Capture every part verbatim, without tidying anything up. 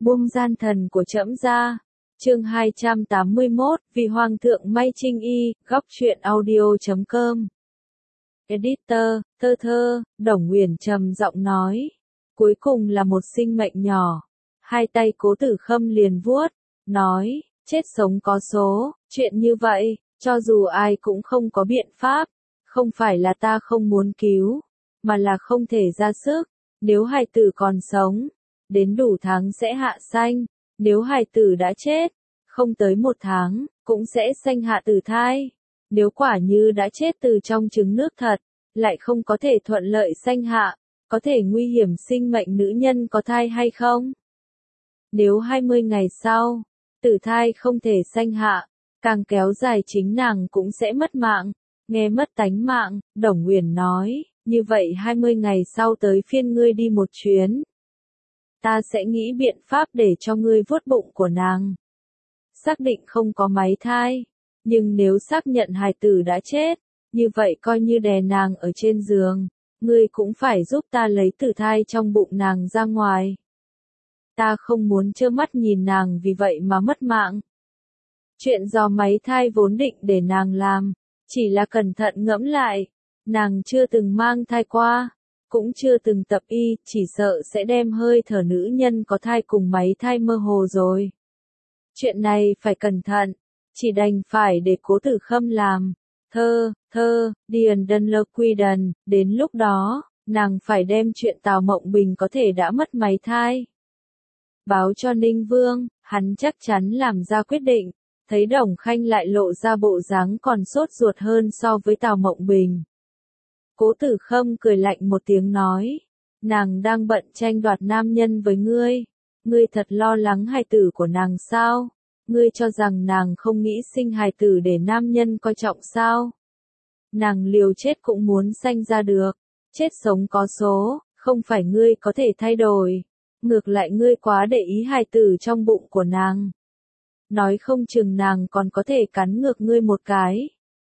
buông gian thần của trẫm ra. Chương hai trăm tám mươi mốt, vì hoàng thượng may trinh y, góc truyện audio chấm com. Editor, thơ thơ, Đồng Uyển trầm giọng nói. Cuối cùng là một sinh mệnh nhỏ. Hai tay Cố Tử Khâm liền vuốt, nói, chết sống có số, chuyện như vậy, cho dù ai cũng không có biện pháp. Không phải là ta không muốn cứu, mà là không thể ra sức. Nếu hài tử còn sống, đến đủ tháng sẽ hạ sanh. Nếu hài tử đã chết, không tới một tháng, cũng sẽ sanh hạ tử thai. Nếu quả như đã chết từ trong trứng nước thật, lại không có thể thuận lợi sanh hạ, có thể nguy hiểm sinh mệnh nữ nhân có thai hay không? Nếu hai mươi ngày sau, tử thai không thể sanh hạ, càng kéo dài chính nàng cũng sẽ mất mạng. Nghe mất tánh mạng, Đồng Uyển nói, như vậy hai mươi ngày sau tới phiên ngươi đi một chuyến. Ta sẽ nghĩ biện pháp để cho ngươi vuốt bụng của nàng. Xác định không có máy thai, nhưng nếu xác nhận hài tử đã chết, như vậy coi như đè nàng ở trên giường, ngươi cũng phải giúp ta lấy tử thai trong bụng nàng ra ngoài. Ta không muốn trơ mắt nhìn nàng vì vậy mà mất mạng. Chuyện do máy thai vốn định để nàng làm, chỉ là cẩn thận ngẫm lại, nàng chưa từng mang thai qua, cũng chưa từng tập y, chỉ sợ sẽ đem hơi thở nữ nhân có thai cùng máy thai mơ hồ rồi. Chuyện này phải cẩn thận, chỉ đành phải để Cố Tử Khâm làm. Thơ, thơ, Điền Đơn Lơ Quy Đần, đến lúc đó, nàng phải đem chuyện Tào Mộng Bình có thể đã mất máy thai. Báo cho Ninh Vương, hắn chắc chắn làm ra quyết định, thấy Đồng Khanh lại lộ ra bộ dáng còn sốt ruột hơn so với Tào Mộng Bình. Cố Tử Khâm cười lạnh một tiếng nói, nàng đang bận tranh đoạt nam nhân với ngươi, ngươi thật lo lắng hài tử của nàng sao? Ngươi cho rằng nàng không nghĩ sinh hài tử để nam nhân coi trọng sao? Nàng liều chết cũng muốn sanh ra được, chết sống có số, không phải ngươi có thể thay đổi, ngược lại ngươi quá để ý hài tử trong bụng của nàng. Nói không chừng nàng còn có thể cắn ngược ngươi một cái.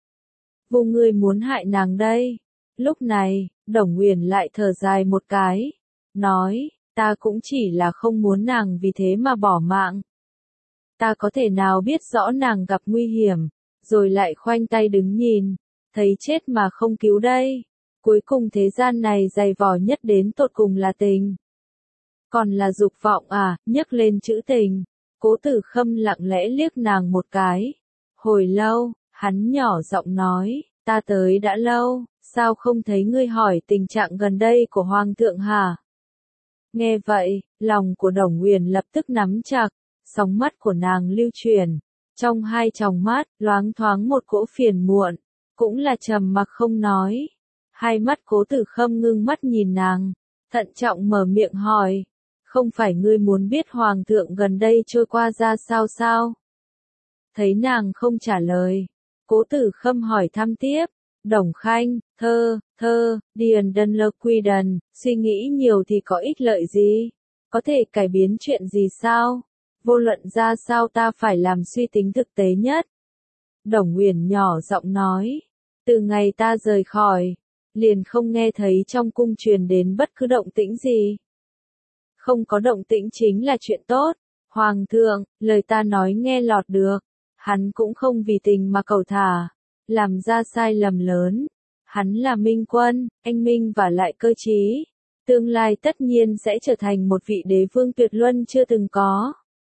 Vô ngươi muốn hại nàng đây. Lúc này, Đồng Uyển lại thở dài một cái, nói, ta cũng chỉ là không muốn nàng vì thế mà bỏ mạng. Ta có thể nào biết rõ nàng gặp nguy hiểm, rồi lại khoanh tay đứng nhìn, thấy chết mà không cứu đây. Cuối cùng thế gian này dày vò nhất đến tột cùng là tình. Còn là dục vọng à, nhấc lên chữ tình. Cố Tử Khâm lặng lẽ liếc nàng một cái. Hồi lâu, hắn nhỏ giọng nói, ta tới đã lâu, sao không thấy ngươi hỏi tình trạng gần đây của Hoàng thượng hả? Nghe vậy, lòng của Đồng Uyển lập tức nắm chặt, sóng mắt của nàng lưu chuyển. Trong hai tròng mắt, loáng thoáng một cỗ phiền muộn, cũng là trầm mặc không nói. Hai mắt Cố Tử Khâm ngưng mắt nhìn nàng, thận trọng mở miệng hỏi. Không phải ngươi muốn biết Hoàng thượng gần đây trôi qua ra sao sao? Thấy nàng không trả lời, Cố Tử Khâm hỏi thăm tiếp, Đồng Khanh, thơ, thơ, Điền Đơn Lơ Quy Đần, suy nghĩ nhiều thì có ích lợi gì? Có thể cải biến chuyện gì sao? Vô luận ra sao ta phải làm suy tính thực tế nhất. Đồng Uyển nhỏ giọng nói, từ ngày ta rời khỏi, liền không nghe thấy trong cung truyền đến bất cứ động tĩnh gì. Không có động tĩnh chính là chuyện tốt. Hoàng thượng, lời ta nói nghe lọt được. Hắn cũng không vì tình mà cầu thả, làm ra sai lầm lớn. Hắn là minh quân, anh minh và lại cơ trí. Tương lai tất nhiên sẽ trở thành một vị đế vương tuyệt luân chưa từng có.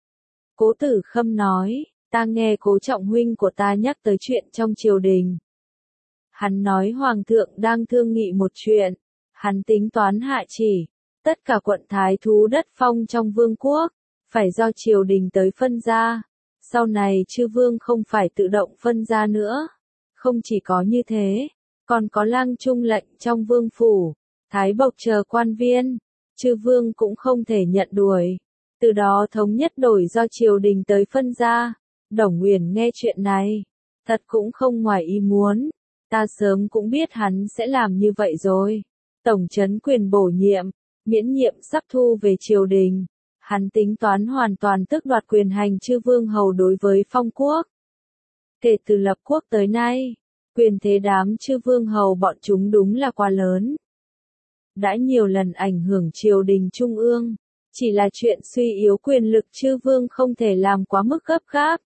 Cố Tử Khâm nói, ta nghe Cố trọng huynh của ta nhắc tới chuyện trong triều đình. Hắn nói Hoàng thượng đang thương nghị một chuyện. Hắn tính toán hạ chỉ. Tất cả quận thái thú đất phong trong vương quốc, phải do triều đình tới phân ra. Sau này chư vương không phải tự động phân ra nữa. Không chỉ có như thế, còn có lang trung lệnh trong vương phủ, thái bộc chờ quan viên, chư vương cũng không thể nhận đuổi. Từ đó thống nhất đổi do triều đình tới phân ra. Đồng Uyển nghe chuyện này, thật cũng không ngoài ý muốn. Ta sớm cũng biết hắn sẽ làm như vậy rồi. Tổng trấn quyền bổ nhiệm, miễn nhiệm sắp thu về triều đình. Hắn tính toán hoàn toàn tước đoạt quyền hành chư vương hầu đối với phong quốc. Kể từ lập quốc tới nay, quyền thế đám chư vương hầu bọn chúng đúng là quá lớn. Đã nhiều lần ảnh hưởng triều đình trung ương, Chỉ là chuyện suy yếu quyền lực chư vương không thể làm quá mức gấp gáp.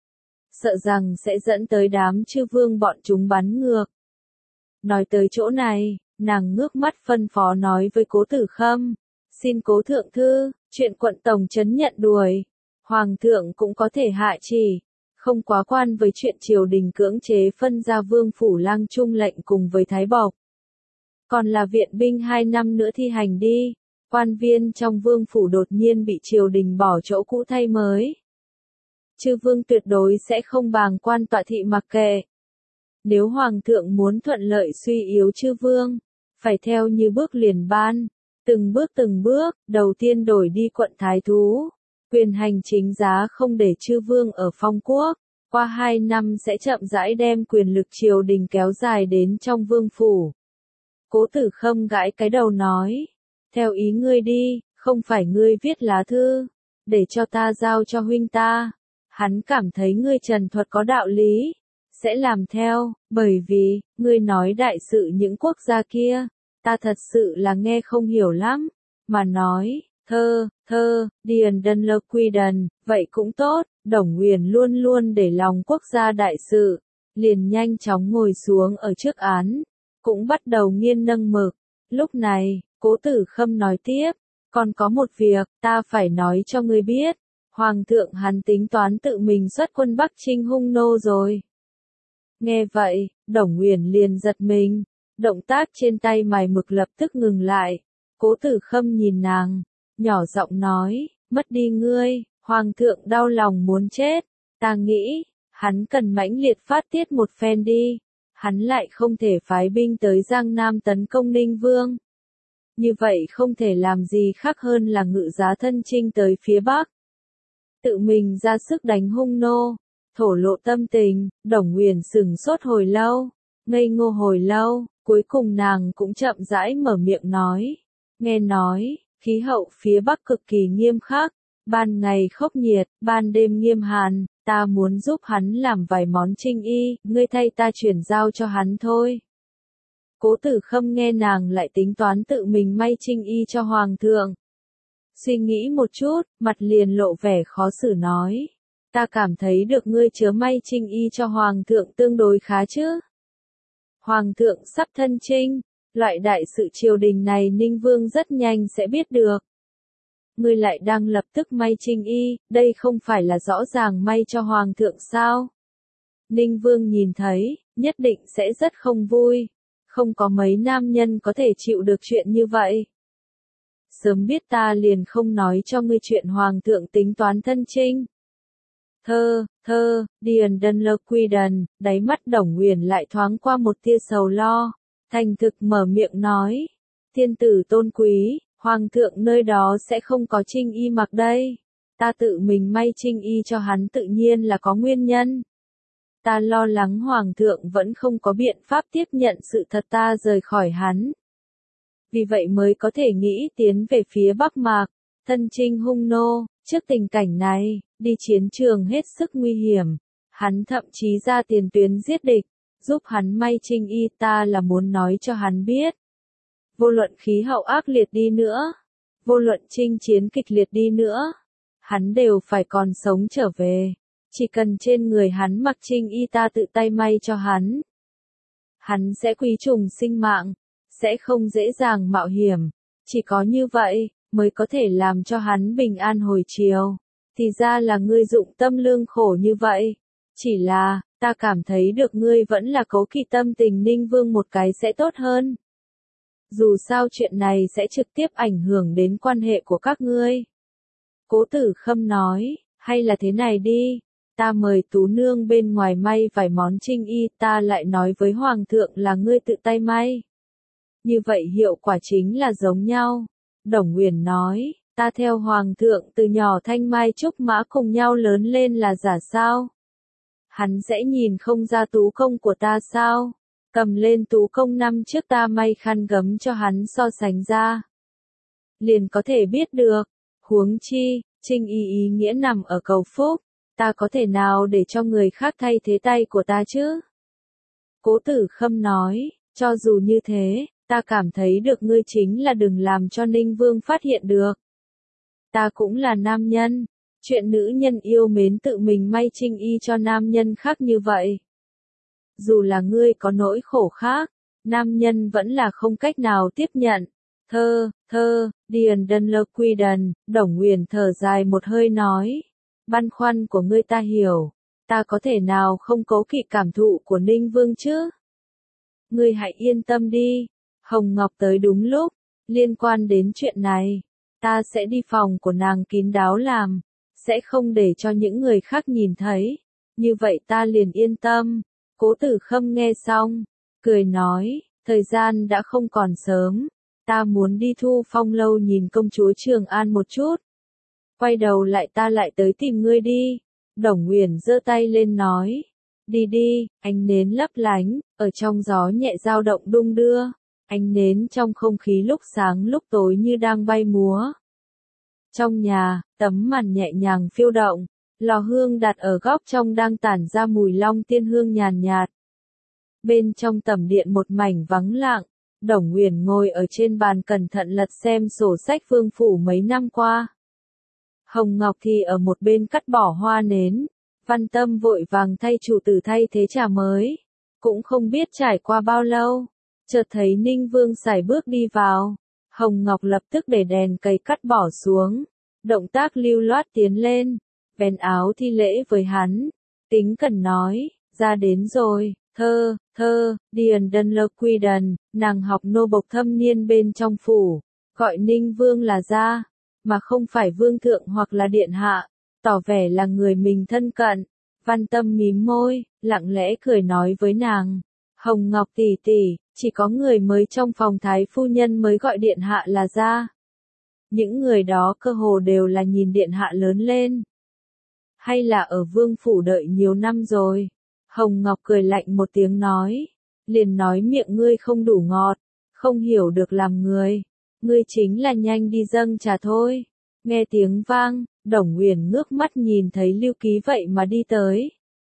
Sợ rằng sẽ dẫn tới đám chư vương bọn chúng bắn ngược. Nói tới chỗ này, nàng ngước mắt phân phó nói với Cố Tử Khâm, xin Cố Thượng Thư, chuyện quận tổng trấn nhận đuổi. Hoàng thượng cũng có thể hạ chỉ, không quá quan với chuyện triều đình cưỡng chế phân ra vương phủ lang trung lệnh cùng với Thái Bộc. Còn là viện binh hai năm nữa thi hành đi, quan viên trong vương phủ đột nhiên bị triều đình bỏ chỗ cũ thay mới. Chư vương tuyệt đối sẽ không bàng quan tọa thị mặc kệ. Nếu hoàng thượng muốn thuận lợi suy yếu chư vương, phải theo như bước liền ban, từng bước từng bước, đầu tiên đổi đi quận thái thú, quyền hành chính giá không để chư vương ở phong quốc, qua hai năm sẽ chậm rãi đem quyền lực triều đình kéo dài đến trong vương phủ. Cố Tử Khâm gãi cái đầu nói, theo ý ngươi đi, không phải ngươi viết lá thư, để cho ta giao cho huynh ta. Hắn cảm thấy ngươi trần thuật có đạo lý, sẽ làm theo, bởi vì, ngươi nói đại sự những quốc gia kia, ta thật sự là nghe không hiểu lắm, mà nói, thơ, thơ, điền đần lơ quy đần, vậy cũng tốt, Đồng Nguyền luôn luôn để lòng quốc gia đại sự, liền nhanh chóng ngồi xuống ở trước án, cũng bắt đầu nghiên nâng mực. Lúc này, Cố Tử Khâm nói tiếp, còn có một việc, ta phải nói cho ngươi biết. Hoàng thượng hắn tính toán tự mình xuất quân Bắc Trinh hung nô rồi. Nghe vậy, Đồng Nguyền liền giật mình, động tác trên tay mài mực lập tức ngừng lại. Cố Tử Khâm nhìn nàng, nhỏ giọng nói, mất đi ngươi, Hoàng thượng đau lòng muốn chết, ta nghĩ, hắn cần mãnh liệt phát tiết một phen đi, hắn lại không thể phái binh tới Giang Nam tấn công Ninh Vương. Như vậy không thể làm gì khác hơn là ngự giá thân chinh tới phía Bắc. Tự mình ra sức đánh hung nô, thổ lộ tâm tình, Đồng Nguyền sừng sốt hồi lâu, ngây ngô hồi lâu, cuối cùng nàng cũng chậm rãi mở miệng nói, nghe nói, khí hậu phía Bắc cực kỳ nghiêm khắc, ban ngày khốc nhiệt, ban đêm nghiêm hàn, ta muốn giúp hắn làm vài món trinh y, ngươi thay ta chuyển giao cho hắn thôi. Cố Tử Khâm nghe nàng lại tính toán tự mình may trinh y cho Hoàng thượng. Suy nghĩ một chút, mặt liền lộ vẻ khó xử nói. Ta cảm thấy được ngươi chứa may trinh y cho Hoàng thượng tương đối khá chứ. Hoàng thượng sắp thân trinh, loại đại sự triều đình này Ninh Vương rất nhanh sẽ biết được. Ngươi lại đang lập tức may trinh y, đây không phải là rõ ràng may cho Hoàng thượng sao? Ninh Vương nhìn thấy, nhất định sẽ rất không vui. Không có mấy nam nhân có thể chịu được chuyện như vậy. Sớm biết ta liền không nói cho ngươi chuyện Hoàng thượng tính toán thân trinh. Thơ, thơ, điền đần lơ quy đần, đáy mắt Đồng Nguyền lại thoáng qua một tia sầu lo, thành thực mở miệng nói. Thiên tử tôn quý, Hoàng thượng nơi đó sẽ không có trinh y mặc đây. Ta tự mình may trinh y cho hắn tự nhiên là có nguyên nhân. Ta lo lắng Hoàng thượng vẫn không có biện pháp tiếp nhận sự thật ta rời khỏi hắn. Vì vậy mới có thể nghĩ tiến về phía Bắc Mạc, thân chinh hung nô, trước tình cảnh này, đi chiến trường hết sức nguy hiểm. Hắn thậm chí ra tiền tuyến giết địch, giúp hắn may trinh y ta là muốn nói cho hắn biết. Vô luận khí hậu ác liệt đi nữa, vô luận chinh chiến kịch liệt đi nữa, hắn đều phải còn sống trở về. Chỉ cần trên người hắn mặc trinh y ta tự tay may cho hắn. Hắn sẽ quý trùng sinh mạng, sẽ không dễ dàng mạo hiểm. Chỉ có như vậy, mới có thể làm cho hắn bình an hồi chiều. Thì ra là ngươi dụng tâm lương khổ như vậy. Chỉ là, ta cảm thấy được ngươi vẫn là cố kỵ tâm tình Ninh Vương một cái sẽ tốt hơn. Dù sao chuyện này sẽ trực tiếp ảnh hưởng đến quan hệ của các ngươi. Cố Tử Khâm nói, hay là thế này đi. Ta mời Tú Nương bên ngoài may vài món trinh y, ta lại nói với Hoàng thượng là ngươi tự tay may. Như vậy hiệu quả chính là giống nhau. Đồng Nguyền nói, ta theo Hoàng thượng từ nhỏ thanh mai trúc mã cùng nhau lớn lên là giả sao? Hắn sẽ nhìn không ra tú công của ta sao? Cầm lên tú công năm trước ta may khăn gấm cho hắn so sánh ra. Liền có thể biết được, huống chi, trinh y ý nghĩa nằm ở cầu phúc. Ta có thể nào để cho người khác thay thế tay của ta chứ? Cố Tử Khâm nói, cho dù như thế, ta cảm thấy được ngươi chính là đừng làm cho Ninh Vương phát hiện được. Ta cũng là nam nhân. Chuyện nữ nhân yêu mến tự mình may trinh y cho nam nhân khác như vậy. Dù là ngươi có nỗi khổ khác, nam nhân vẫn là không cách nào tiếp nhận. Thơ, thơ, Điền Đơn Lơ Quy Đần, Đồng Nguyền thở dài một hơi nói. Băn khoăn của ngươi ta hiểu, ta có thể nào không cố kỵ cảm thụ của Ninh Vương chứ? Ngươi hãy yên tâm đi, Hồng Ngọc tới đúng lúc, liên quan đến chuyện này, ta sẽ đi phòng của nàng kín đáo làm, sẽ không để cho những người khác nhìn thấy, như vậy ta liền yên tâm. Cố Tử Khâm nghe xong, cười nói, thời gian đã không còn sớm, ta muốn đi Thu Phong lâu nhìn công chúa Trường An một chút. Quay đầu lại ta lại tới tìm ngươi đi. Đồng Nguyền giơ tay lên nói, đi đi, ánh nến lấp lánh, ở trong gió nhẹ dao động đung đưa, ánh nến trong không khí lúc sáng lúc tối như đang bay múa. Trong nhà, tấm màn nhẹ nhàng phiêu động, lò hương đặt ở góc trong đang tản ra mùi long tiên hương nhàn nhạt. Bên trong tẩm điện một mảnh vắng lặng, Đồng Nguyền ngồi ở trên bàn cẩn thận lật xem sổ sách vương phủ mấy năm qua. Hồng Ngọc thì ở một bên cắt bỏ hoa nến, Văn Tâm vội vàng thay chủ tử thay thế trà mới. Cũng không biết trải qua bao lâu, chợt thấy Ninh Vương sải bước đi vào. Hồng Ngọc lập tức để đèn cầy cắt bỏ xuống, động tác lưu loát tiến lên, vén áo thi lễ với hắn, tính cẩn nói, ra đến rồi, thơ, thơ, Điền Đơn Lơ Quy Đần, nàng học nô bộc thâm niên bên trong phủ, gọi Ninh Vương là gia, mà không phải vương thượng hoặc là điện hạ, tỏ vẻ là người mình thân cận. Văn Tâm mím môi, lặng lẽ cười nói với nàng, Hồng Ngọc tỷ tỷ, chỉ có người mới trong phòng thái phu nhân mới gọi điện hạ là gia. Những người đó cơ hồ đều là nhìn điện hạ lớn lên. Hay là ở vương phủ đợi nhiều năm rồi. Hồng Ngọc cười lạnh một tiếng nói, liền nói miệng ngươi không đủ ngọt, không hiểu được làm người. Ngươi chính là nhanh đi dâng trà thôi. Nghe tiếng vang, Đồng Nguyền ngước mắt nhìn thấy Lưu Ký vậy mà đi tới.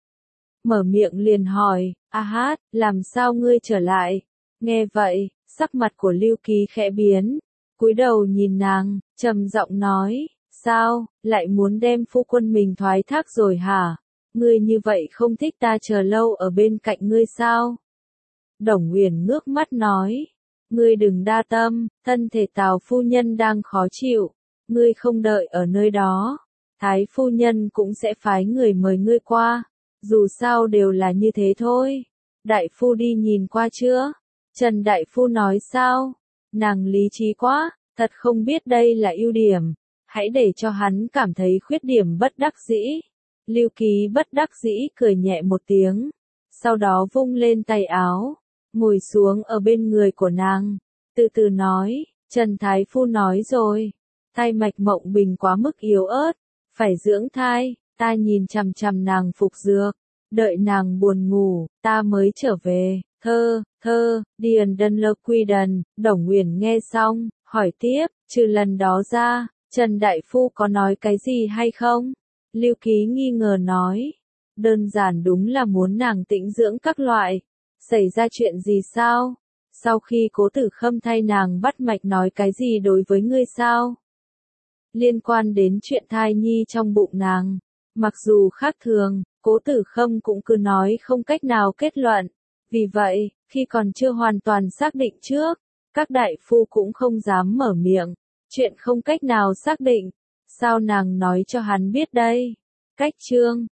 Mở miệng liền hỏi, a hát, làm sao ngươi trở lại? Nghe vậy, sắc mặt của Lưu Ký khẽ biến, cúi đầu nhìn nàng, trầm giọng nói, sao, lại muốn đem phu quân mình thoái thác rồi hả? Ngươi như vậy không thích ta chờ lâu ở bên cạnh ngươi sao? Đồng Nguyền ngước mắt nói, ngươi đừng đa tâm, thân thể Tào phu nhân đang khó chịu, ngươi không đợi ở nơi đó, Thái phu nhân cũng sẽ phái người mời ngươi qua, dù sao đều là như thế thôi. Đại phu đi nhìn qua chưa? Trần đại phu nói sao? Nàng lý trí quá, thật không biết đây là ưu điểm, hãy để cho hắn cảm thấy khuyết điểm bất đắc dĩ. Lưu Ký bất đắc dĩ cười nhẹ một tiếng, sau đó vung lên tay áo, ngồi xuống ở bên người của nàng, từ từ nói, Trần Thái Phu nói rồi, thai mạch Mộng Bình quá mức yếu ớt, phải dưỡng thai, ta nhìn chằm chằm nàng phục dược, đợi nàng buồn ngủ, ta mới trở về. Thơ, thơ, Điền Đơn Lơ Quy Đần, Đồng Nguyền nghe xong, hỏi tiếp, trừ lần đó ra, Trần Đại Phu có nói cái gì hay không? Lưu Ký nghi ngờ nói, đơn giản đúng là muốn nàng tĩnh dưỡng các loại. Xảy ra chuyện gì sao? Sau khi Cố Tử Khâm thay nàng bắt mạch nói cái gì đối với ngươi sao? Liên quan đến chuyện thai nhi trong bụng nàng, mặc dù khác thường, Cố Tử Khâm cũng cứ nói không cách nào kết luận. Vì vậy, khi còn chưa hoàn toàn xác định trước, các đại phu cũng không dám mở miệng. Chuyện không cách nào xác định, sao nàng nói cho hắn biết đây? Cách chương